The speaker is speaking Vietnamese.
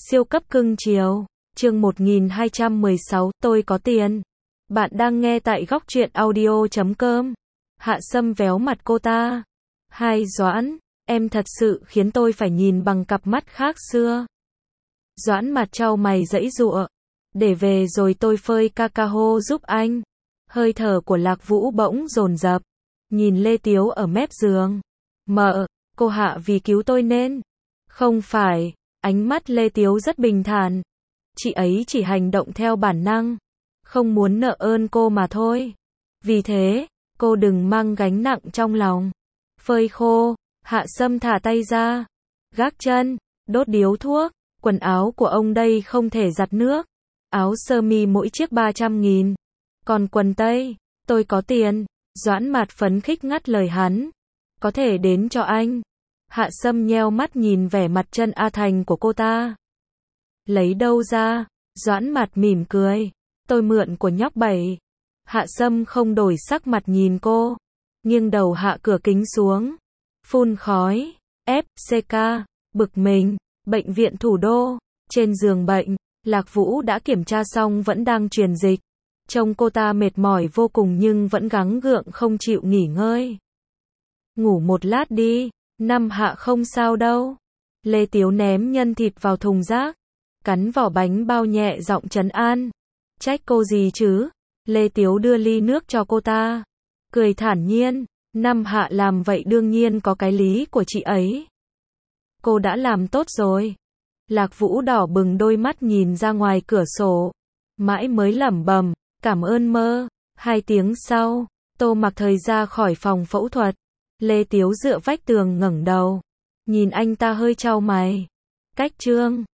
Siêu cấp cưng chiều. Chương 1216, tôi có tiền. Bạn đang nghe tại góc truyện audio.com. Hạ Sâm véo mặt cô ta. Hai Doãn, em thật sự khiến tôi phải nhìn bằng cặp mắt khác xưa. Doãn mặt trao mày giãy giụa. Để về rồi tôi phơi cacao giúp anh. Hơi thở của Lạc Vũ bỗng dồn dập. Nhìn Lê Tiếu ở mép giường. Mợ, cô Hạ vì cứu tôi nên. Không phải, ánh mắt Lê Tiếu rất bình thản. Chị ấy chỉ hành động theo bản năng. Không muốn nợ ơn cô mà thôi. Vì thế, cô đừng mang gánh nặng trong lòng. Phơi khô, Hạ Sâm thả tay ra. Gác chân, đốt điếu thuốc. Quần áo của ông đây không thể giặt nước. Áo sơ mi mỗi chiếc 300.000. Còn quần tây, tôi có tiền. Doãn Mạt phấn khích ngắt lời hắn. Có thể đến cho anh. Hạ Sâm nheo mắt nhìn vẻ mặt chân A Thành của cô ta. Lấy đâu ra? Doãn Mạt mỉm cười. Tôi mượn của nhóc Bảy. Hạ Sâm không đổi sắc mặt nhìn cô. Nghiêng đầu hạ cửa kính xuống. Phun khói. FCK. Bực mình. Bệnh viện thủ đô. Trên giường bệnh, Lạc Vũ đã kiểm tra xong vẫn đang truyền dịch. Trông cô ta mệt mỏi vô cùng nhưng vẫn gắng gượng không chịu nghỉ ngơi. Ngủ một lát đi. Năm Hạ không sao đâu. Lê Tiếu ném nhân thịt vào thùng rác. Cắn vỏ bánh bao nhẹ giọng trấn an. Trách cô gì chứ? Lê Tiếu đưa ly nước cho cô ta. Cười thản nhiên. Năm Hạ làm vậy đương nhiên có cái lý của chị ấy. Cô đã làm tốt rồi. Lạc Vũ đỏ bừng đôi mắt nhìn ra ngoài cửa sổ. Mãi mới lẩm bẩm. Cảm ơn mơ. 2 tiếng sau, Tô Mặc Thời ra khỏi phòng phẫu thuật. Lê Tiếu dựa vách tường ngẩng đầu. Nhìn anh ta hơi chau mày. Cách Trương.